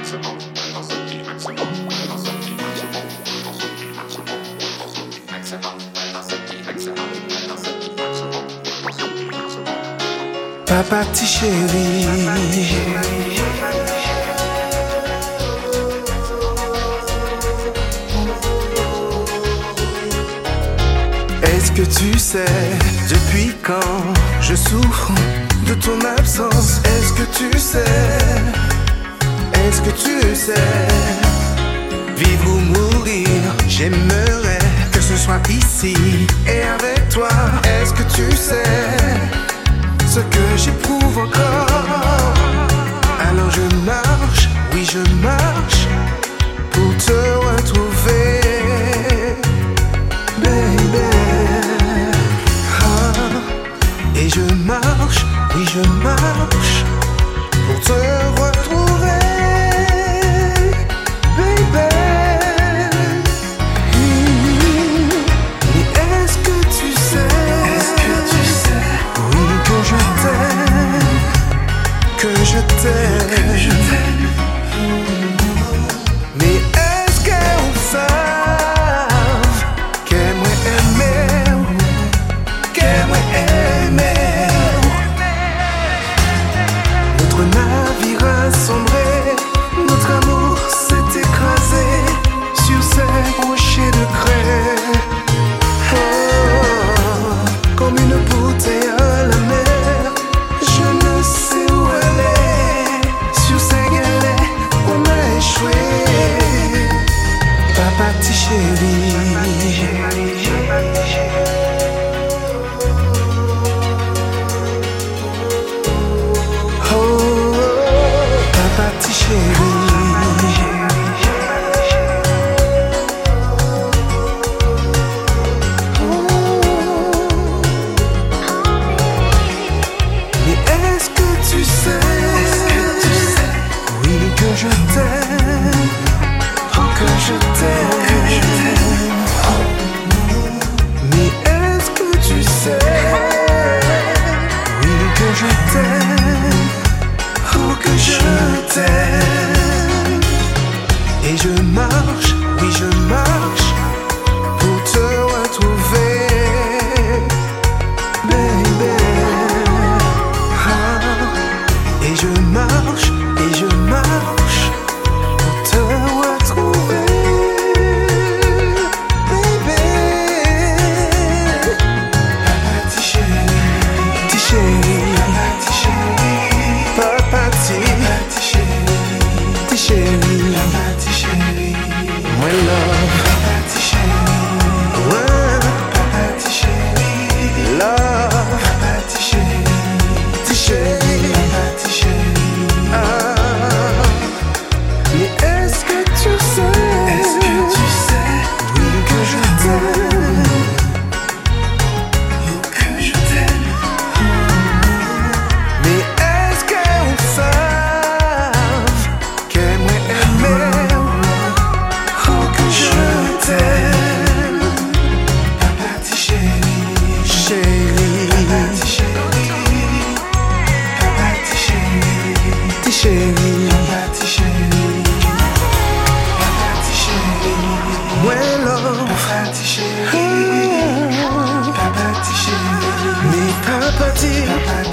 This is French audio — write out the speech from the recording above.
Papa petit chéri, est-ce que tu sais depuis quand je souffre de ton absence? Est-ce que tu sais? Est-ce que tu sais? Vivre ou mourir, j'aimerais que ce soit ici et avec toi. Est-ce que tu sais ce que j'éprouve encore? Alors je marche, oui je marche pour te retrouver, baby. Et je marche, oui je marche pour te retrouver, baby. Mais est-ce que tu sais, oui que je t'aime, que je t'aime. Mais est-ce qu'on savent qu'elle m'a aimé, qu'elle m'a aimé? Notre navire a sombré, notre amour s'est écrasé sur ces rochers de craie. Oh, comme une bouteille à la mer, je ne sais où aller. Sur ces galets, on a échoué. Papa petit chéri, papa petit chéri. Mais est-ce que tu sais, oui que je t'aime, oh que je t'aime. Mais est-ce que tu sais, oui que je t'aime, oh que je t'aime. Et je marche, oui je marche pour te retrouver, baby. Et je marche pour te retrouver, baby. Papa petit chéri, petit chéri, papa petit chéri, petit chéri, papa petit chéri, my love, papa petit chéri, ouais, papa petit chéri, love, papa petit chéri, petit chéri, papa petit chéri. Mais est-ce que tu sais, oui que je t'aime, oh que je t'aime. Mais est-ce qu'on savent qu'elle m'a aimé, oh que je t'aime, papa petit chéri, chéri, papa petit chéri, papa petit chéri, petit chéri, papa petit chéri, papa petit chéri, ouais love, papa petit chéri, papa petit chéri, mais papa petit.